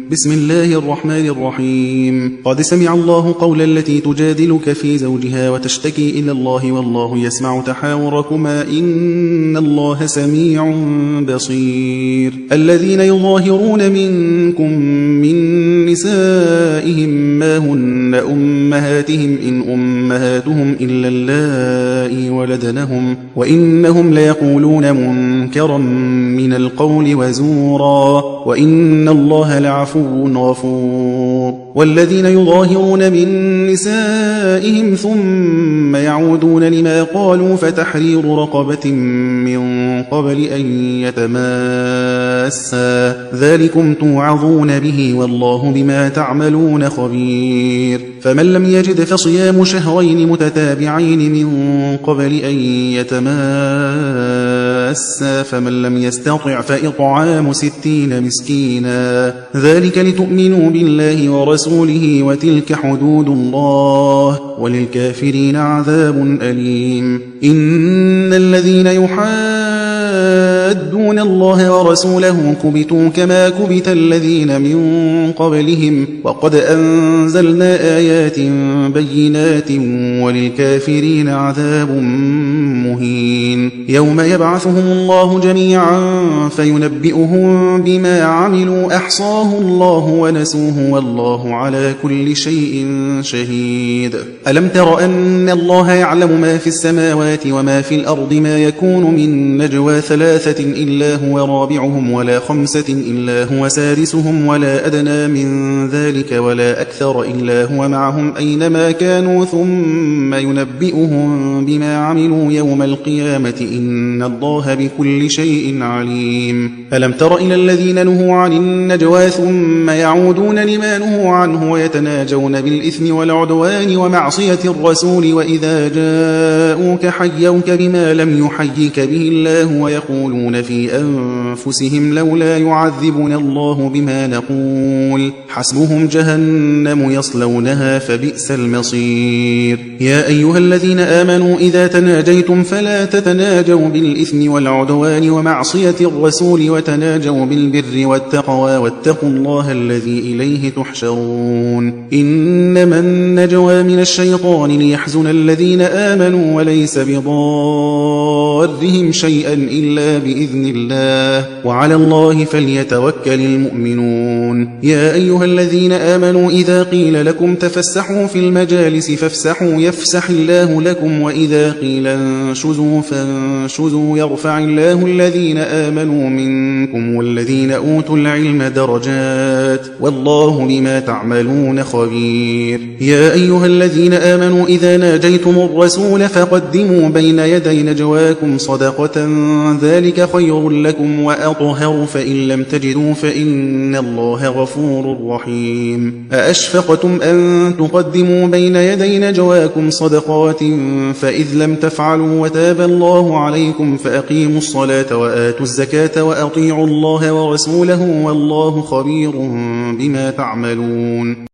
بسم الله الرحمن الرحيم. قد سمع الله قول التي تجادلك في زوجها وتشتكي إلى الله والله يسمع تحاوركما إن الله سميع بصير. الذين يظاهرون منكم من نسائهم ما هن أمهاتهم إن أمهاتهم إلا اللائي ولدنهم وإنهم ليقولون منكرا من القول وزورا وإن الله لعفو غفور. والذين يظاهرون من نسائهم ثم يعودون لما قالوا فتحرير رقبة من قبل أن يتماسا ذلكم توعظون به والله بما تعملون خبير. فمن لم يجد فصيام شهرين متتابعين من قبل أن يتماسا فمن لم يستطع فإطعام 60 مسكينا ذلك لتؤمنوا بالله ورسوله وتلك حدود الله وللكافرين عذاب أليم. إن الذين يحادون الله ورسوله كبتوا كما كبت الذين من قبلهم وقد أنزلنا آيات بينات وللكافرين عذاب مهين. يوم يبعثهم الله جميعا فينبئهم بما عملوا أحصاه الله ونسوه والله على كل شيء شهيد. ألم تر أن الله يعلم ما في السماوات وما في الأرض ما يكون من نجوى 3 إلا هو رابعهم ولا 5 إلا هو سادسهم ولا أدنى من ذلك ولا أكثر إلا هو معهم أينما كانوا ثم ينبئهم بما عملوا يوم القيامة إن الله بكل شيء عليم. ألم تر إلى الذين نهوا عن النجوى ثم يعودون لما نهوا عنه ويتناجون بالإثم والعدوان ومعصية الرسول وإذا جاءوك حيوك بما لم يحيك به الله ويقولون في أنفسهم لولا يعذبنا الله بما نقول حسبهم جهنم يصلونها فبئس المصير. يا أيها الذين آمنوا إذا تناجيتم فلا تتناجوا بالإثم والعدوان ومعصية الرسول وتناجوا بالبر والتقوى واتقوا الله الذي إليه تحشرون. إنما النجوى من الشيطان ليحزن الذين آمنوا وليس بضارهم شيئا إلا بإذن الله وعلى الله فليتوكل المؤمنون. يا أيها الذين آمنوا إذا قيل لكم تفسحوا في المجالس فافسحوا يفسح الله لكم وإذا قيل انشزوا فانشزوا يرفع الله الذين آمنوا منكم والذين أوتوا العلم درجات والله بما تعملون خبير. يا أيها الذين آمنوا إذا ناجيتم الرسول فقدموا بين يدي نجواكم صدقة ذلك خير لكم وأطهر فإن لم تجدوا فإن الله غفور رحيم. أأشفقتم أن تقدموا بين يدي نجواكم صدقات فإذ لم تفعلوا وتاب الله عليكم فأقيموا الصلاة وآتوا الزكاة وأطيعوا الله ورسوله والله خبير بما تعملون.